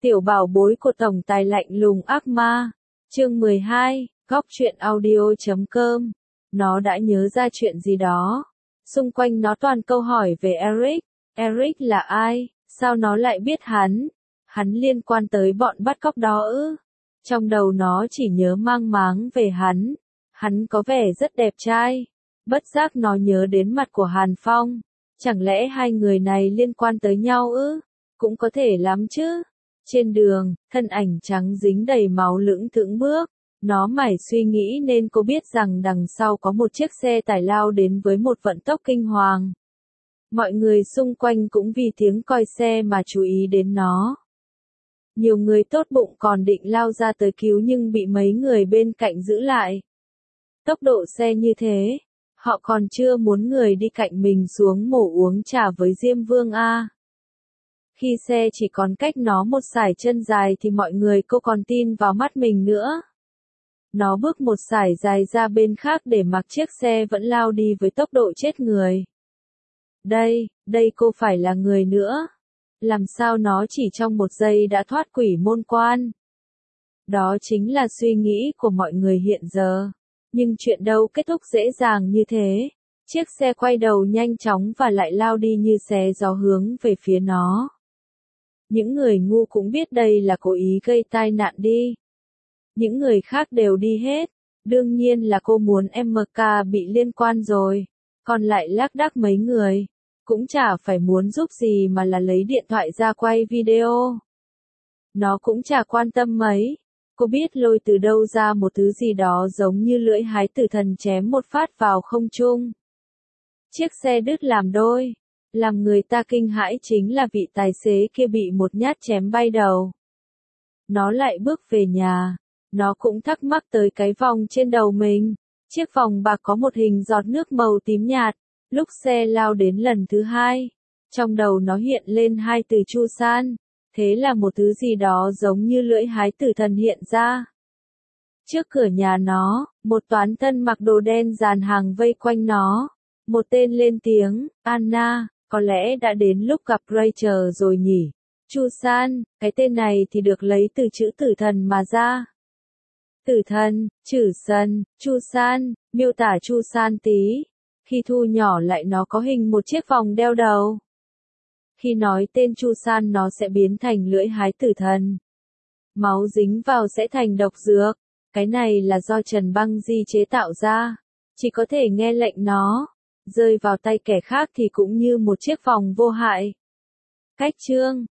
Tiểu bảo bối của tổng tài lạnh lùng ác ma. Chương 12, góc truyện audio.com. Nó đã nhớ ra chuyện gì đó. Xung quanh nó toàn câu hỏi về Eric. Eric là ai? Sao nó lại biết hắn? Hắn liên quan tới bọn bắt cóc đó ư? Trong đầu nó chỉ nhớ mang máng về hắn. Hắn có vẻ rất đẹp trai. Bất giác nó nhớ đến mặt của Hàn Phong. Chẳng lẽ hai người này liên quan tới nhau ư? Cũng có thể lắm chứ. Trên đường, thân ảnh trắng dính đầy máu lững thững bước. Nó mải suy nghĩ nên cô biết rằng đằng sau có một chiếc xe tải lao đến với một vận tốc kinh hoàng. Mọi người xung quanh cũng vì tiếng còi xe mà chú ý đến nó. Nhiều người tốt bụng còn định lao ra tới cứu nhưng bị mấy người bên cạnh giữ lại. Tốc độ xe như thế, họ còn chưa muốn người đi cạnh mình xuống mổ uống trà với Diêm Vương a. Khi xe chỉ còn cách nó một sải chân dài thì mọi người cô còn tin vào mắt mình nữa. Nó bước một sải dài ra bên khác để mặc chiếc xe vẫn lao đi với tốc độ chết người. Đây cô phải là người nữa. Làm sao nó chỉ trong một giây đã thoát quỷ môn quan? Đó chính là suy nghĩ của mọi người hiện giờ. Nhưng chuyện đâu kết thúc dễ dàng như thế. Chiếc xe quay đầu nhanh chóng và lại lao đi như xé gió hướng về phía nó. Những người ngu cũng biết đây là cố ý gây tai nạn đi. Những người khác đều đi hết. Đương nhiên là cô muốn MK bị liên quan rồi. Còn lại lác đác mấy người. Cũng chả phải muốn giúp gì mà là lấy điện thoại ra quay video. Nó cũng chả quan tâm mấy. Cô biết lôi từ đâu ra một thứ gì đó giống như lưỡi hái tử thần chém một phát vào không trung. Chiếc xe đứt làm đôi. Làm người ta kinh hãi chính là vị tài xế kia bị một nhát chém bay đầu. Nó lại bước về nhà. Nó cũng thắc mắc tới cái vòng trên đầu mình. Chiếc vòng bạc có một hình giọt nước màu tím nhạt. Lúc xe lao đến lần thứ hai, trong đầu nó hiện lên hai từ Chu San. Thế là một thứ gì đó giống như lưỡi hái tử thần hiện ra. Trước cửa nhà nó, một toán thân mặc đồ đen dàn hàng vây quanh nó. Một tên lên tiếng, Anna, có lẽ đã đến lúc gặp Rachel rồi nhỉ. Chu San, cái tên này thì được lấy từ chữ tử thần mà ra. Tử thần, chử sân, Chu San, miêu tả Chu San tí. Khi thu nhỏ lại nó có hình một chiếc vòng đeo đầu. Khi nói tên Chu San nó sẽ biến thành lưỡi hái tử thần. Máu dính vào sẽ thành độc dược. Cái này là do Trần Băng Di chế tạo ra. Chỉ có thể nghe lệnh nó. Rơi vào tay kẻ khác thì cũng như một chiếc vòng vô hại. Cách chương,